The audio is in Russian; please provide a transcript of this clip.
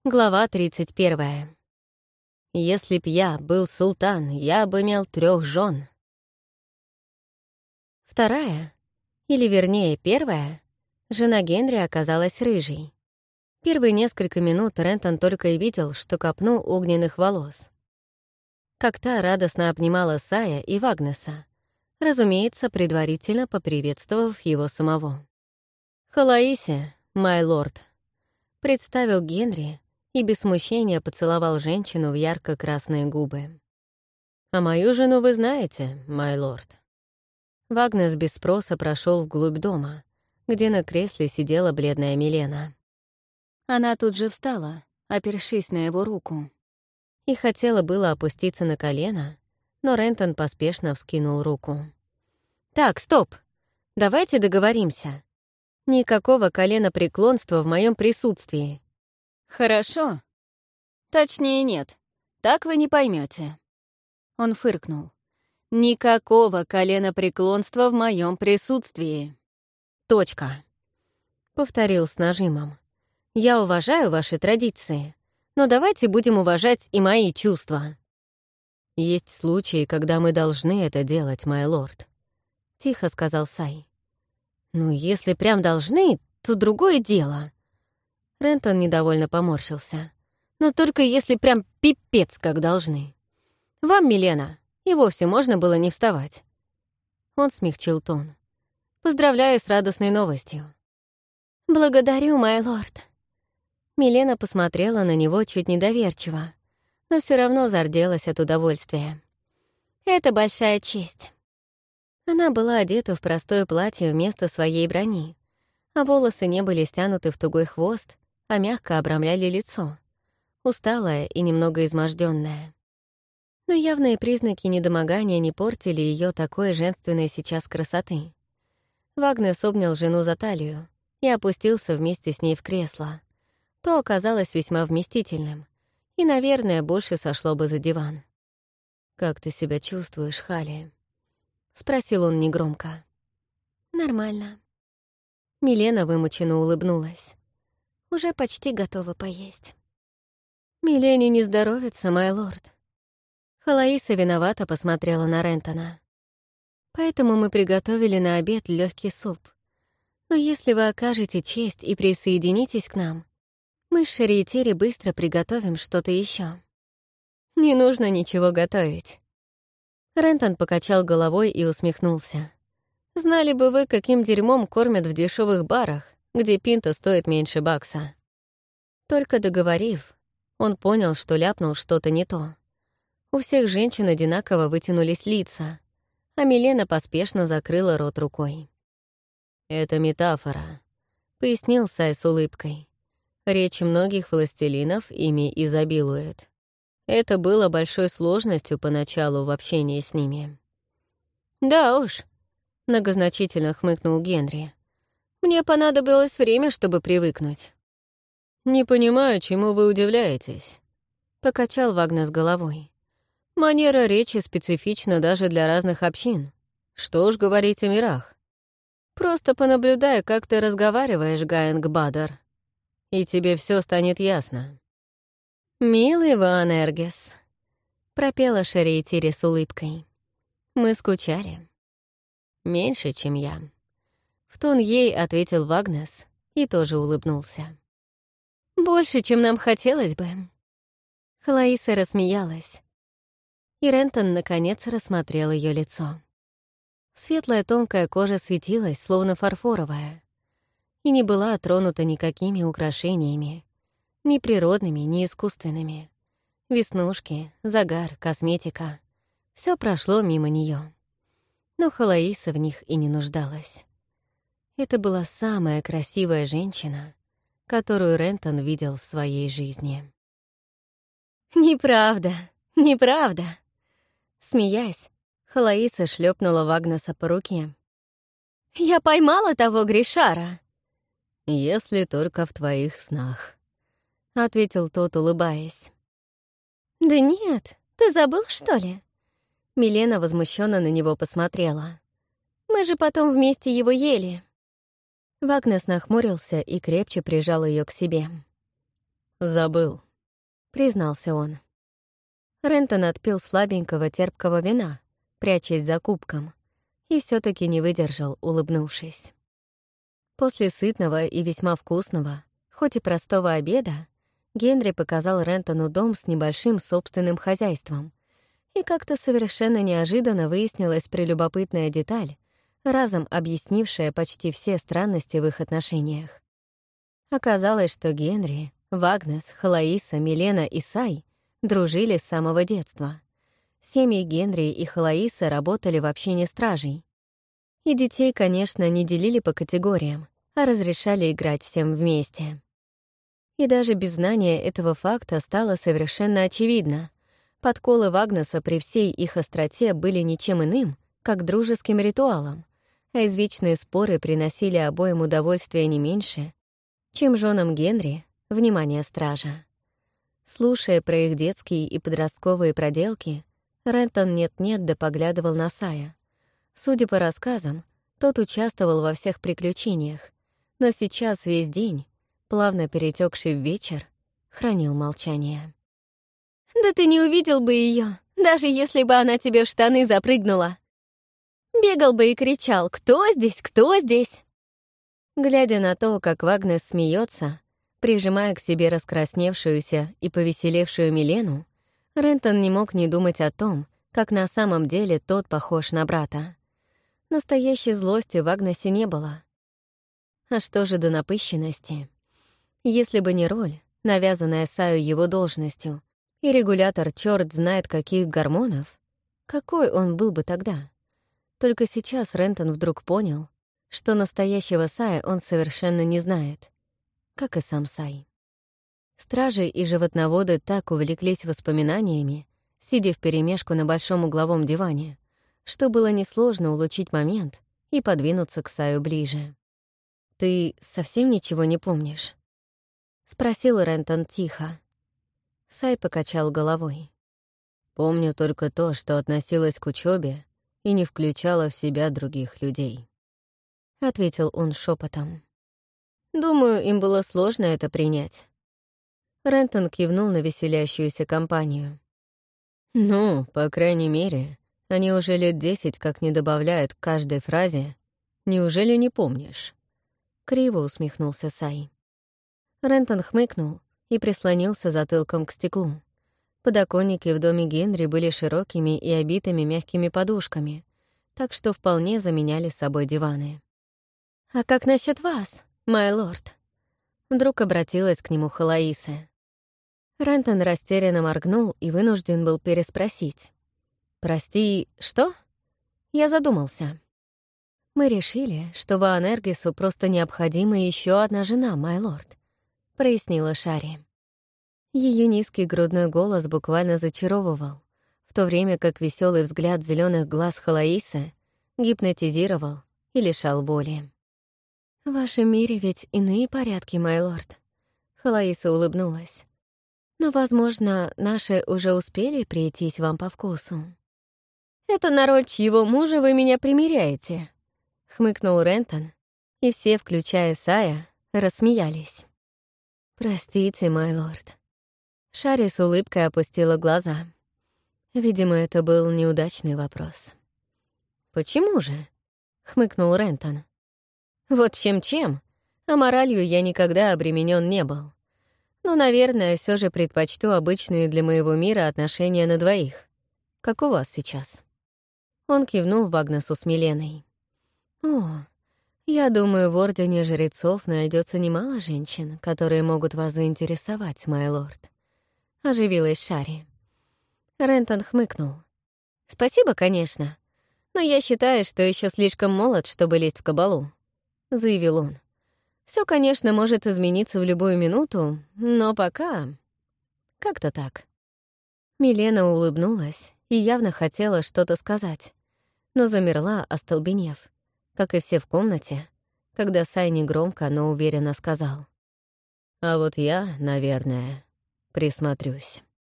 Глава 31. Если б я был султан, я бы имел 3 жен. Вторая, или вернее первая, жена Генри оказалась рыжей. Первые несколько минут Рентон только и видел, что копну огненных волос. Как та радостно обнимала Сая и Вагнеса, разумеется, предварительно поприветствовав его самого. «Халаисе, май лорд», — представил Генри, и без смущения поцеловал женщину в ярко-красные губы. «А мою жену вы знаете, май лорд». Вагнес без спроса прошел вглубь дома, где на кресле сидела бледная Милена. Она тут же встала, опершись на его руку, и хотела было опуститься на колено, но Рентон поспешно вскинул руку. «Так, стоп! Давайте договоримся. Никакого коленопреклонства в моем присутствии». «Хорошо. Точнее, нет. Так вы не поймете. Он фыркнул. «Никакого коленопреклонства в моем присутствии. Точка», — повторил с нажимом. «Я уважаю ваши традиции, но давайте будем уважать и мои чувства». «Есть случаи, когда мы должны это делать, май лорд», — тихо сказал Сай. «Ну, если прям должны, то другое дело». Рентон недовольно поморщился. «Но только если прям пипец как должны. Вам, Милена, и вовсе можно было не вставать». Он смягчил тон. «Поздравляю с радостной новостью». «Благодарю, май лорд». Милена посмотрела на него чуть недоверчиво, но все равно зарделась от удовольствия. «Это большая честь». Она была одета в простое платье вместо своей брони, а волосы не были стянуты в тугой хвост, а мягко обрамляли лицо, усталое и немного измождённое. Но явные признаки недомогания не портили ее такой женственной сейчас красоты. Вагнес обнял жену за талию и опустился вместе с ней в кресло. То оказалось весьма вместительным и, наверное, больше сошло бы за диван. «Как ты себя чувствуешь, Хали?» — спросил он негромко. «Нормально». Милена вымученно улыбнулась. «Уже почти готова поесть». «Милене не здоровится, май лорд». Халаиса виновато посмотрела на Рентона. «Поэтому мы приготовили на обед легкий суп. Но если вы окажете честь и присоединитесь к нам, мы с Шариетери быстро приготовим что-то еще. Не нужно ничего готовить». Рентон покачал головой и усмехнулся. «Знали бы вы, каким дерьмом кормят в дешевых барах, где пинта стоит меньше бакса». Только договорив, он понял, что ляпнул что-то не то. У всех женщин одинаково вытянулись лица, а Милена поспешно закрыла рот рукой. «Это метафора», — пояснил Сай с улыбкой. «Речь многих властелинов ими изобилует. Это было большой сложностью поначалу в общении с ними». «Да уж», — многозначительно хмыкнул Генри. «Мне понадобилось время, чтобы привыкнуть». «Не понимаю, чему вы удивляетесь», — покачал Вагнес головой. «Манера речи специфична даже для разных общин. Что уж говорить о мирах. Просто понаблюдай, как ты разговариваешь, Гаинг Бадар, и тебе все станет ясно». «Милый Ван Эргес», — пропела Шариетери с улыбкой. «Мы скучали». «Меньше, чем я». В тон ей ответил Вагнес и тоже улыбнулся. «Больше, чем нам хотелось бы». Халаиса рассмеялась, и Рентон наконец рассмотрел ее лицо. Светлая тонкая кожа светилась, словно фарфоровая, и не была тронута никакими украшениями, ни природными, ни искусственными. Веснушки, загар, косметика — все прошло мимо нее. Но Халаиса в них и не нуждалась. Это была самая красивая женщина, которую Рентон видел в своей жизни. «Неправда, неправда!» Смеясь, Халаиса шлепнула Вагнеса по руке. «Я поймала того Гришара!» «Если только в твоих снах», — ответил тот, улыбаясь. «Да нет, ты забыл, что ли?» Милена возмущенно на него посмотрела. «Мы же потом вместе его ели». Вагнес нахмурился и крепче прижал ее к себе. «Забыл», — признался он. Рентон отпил слабенького терпкого вина, прячась за кубком, и все таки не выдержал, улыбнувшись. После сытного и весьма вкусного, хоть и простого обеда, Генри показал Рентону дом с небольшим собственным хозяйством, и как-то совершенно неожиданно выяснилась прелюбопытная деталь, разом объяснившая почти все странности в их отношениях. Оказалось, что Генри, Вагнес, Халаиса, Милена и Сай дружили с самого детства. Семьи Генри и Халаиса работали в общине стражей. И детей, конечно, не делили по категориям, а разрешали играть всем вместе. И даже без знания этого факта стало совершенно очевидно. Подколы Вагнеса при всей их остроте были ничем иным, как дружеским ритуалом, а извечные споры приносили обоим удовольствие не меньше, чем женам Генри — внимание стража. Слушая про их детские и подростковые проделки, Рентон нет-нет да поглядывал на Сая. Судя по рассказам, тот участвовал во всех приключениях, но сейчас весь день, плавно перетекший в вечер, хранил молчание. «Да ты не увидел бы ее, даже если бы она тебе в штаны запрыгнула. Бегал бы и кричал: «Кто здесь? Кто здесь?» Глядя на то, как Вагнес смеется, прижимая к себе раскрасневшуюся и повеселевшую Милену, Рентон не мог не думать о том, как на самом деле тот похож на брата. Настоящей злости в Вагнесе не было. А что же до напыщенности? Если бы не роль, навязанная Саю его должностью, и регулятор черт знает каких гормонов, какой он был бы тогда? Только сейчас Рентон вдруг понял, что настоящего Сая он совершенно не знает, как и сам Сай. Стражи и животноводы так увлеклись воспоминаниями, сидя вперемешку на большом угловом диване, что было несложно улучшить момент и подвинуться к Саю ближе. «Ты совсем ничего не помнишь?» — спросил Рентон тихо. Сай покачал головой. «Помню только то, что относилось к учебе и не включала в себя других людей», — ответил он шепотом. «Думаю, им было сложно это принять». Рентон кивнул на веселящуюся компанию. «Ну, по крайней мере, они уже лет 10 как не добавляют к каждой фразе «Неужели не помнишь?» Криво усмехнулся Сай. Рентон хмыкнул и прислонился затылком к стеклу. Подоконники в доме Генри были широкими и обитыми мягкими подушками, так что вполне заменяли собой диваны. «А как насчет вас, май лорд?» Вдруг обратилась к нему Халаиса. Рентон растерянно моргнул и вынужден был переспросить. «Прости, что?» Я задумался. «Мы решили, что Ваанергису просто необходима еще одна жена, май лорд», — прояснила Шари. Ее низкий грудной голос буквально зачаровывал, в то время как веселый взгляд зеленых глаз Халаисы гипнотизировал и лишал воли. «В вашем мире ведь иные порядки, май лорд», — Халаиса улыбнулась. «Но, возможно, наши уже успели прийтись вам по вкусу». «Это на роль чьего мужа вы меня примеряете?» — хмыкнул Рентон, и все, включая Сая, рассмеялись. «Простите, май лорд». Шари с улыбкой опустила глаза. Видимо, это был неудачный вопрос. «Почему же?» — хмыкнул Рентон. «Вот чем-чем, а моралью я никогда обременен не был. Но, наверное, все же предпочту обычные для моего мира отношения на двоих. Как у вас сейчас?» Он кивнул Вагнесу с Миленой. «О, я думаю, в Ордене Жрецов найдется немало женщин, которые могут вас заинтересовать, май лорд», — оживилась Шари. Рентон хмыкнул. «Спасибо, конечно, но я считаю, что еще слишком молод, чтобы лезть в кабалу», — заявил он. Все, конечно, может измениться в любую минуту, но пока... Как-то так». Милена улыбнулась и явно хотела что-то сказать, но замерла, остолбенев, как и все в комнате, когда Сай негромко, но уверенно сказал: «А вот я, наверное, присмотрюсь».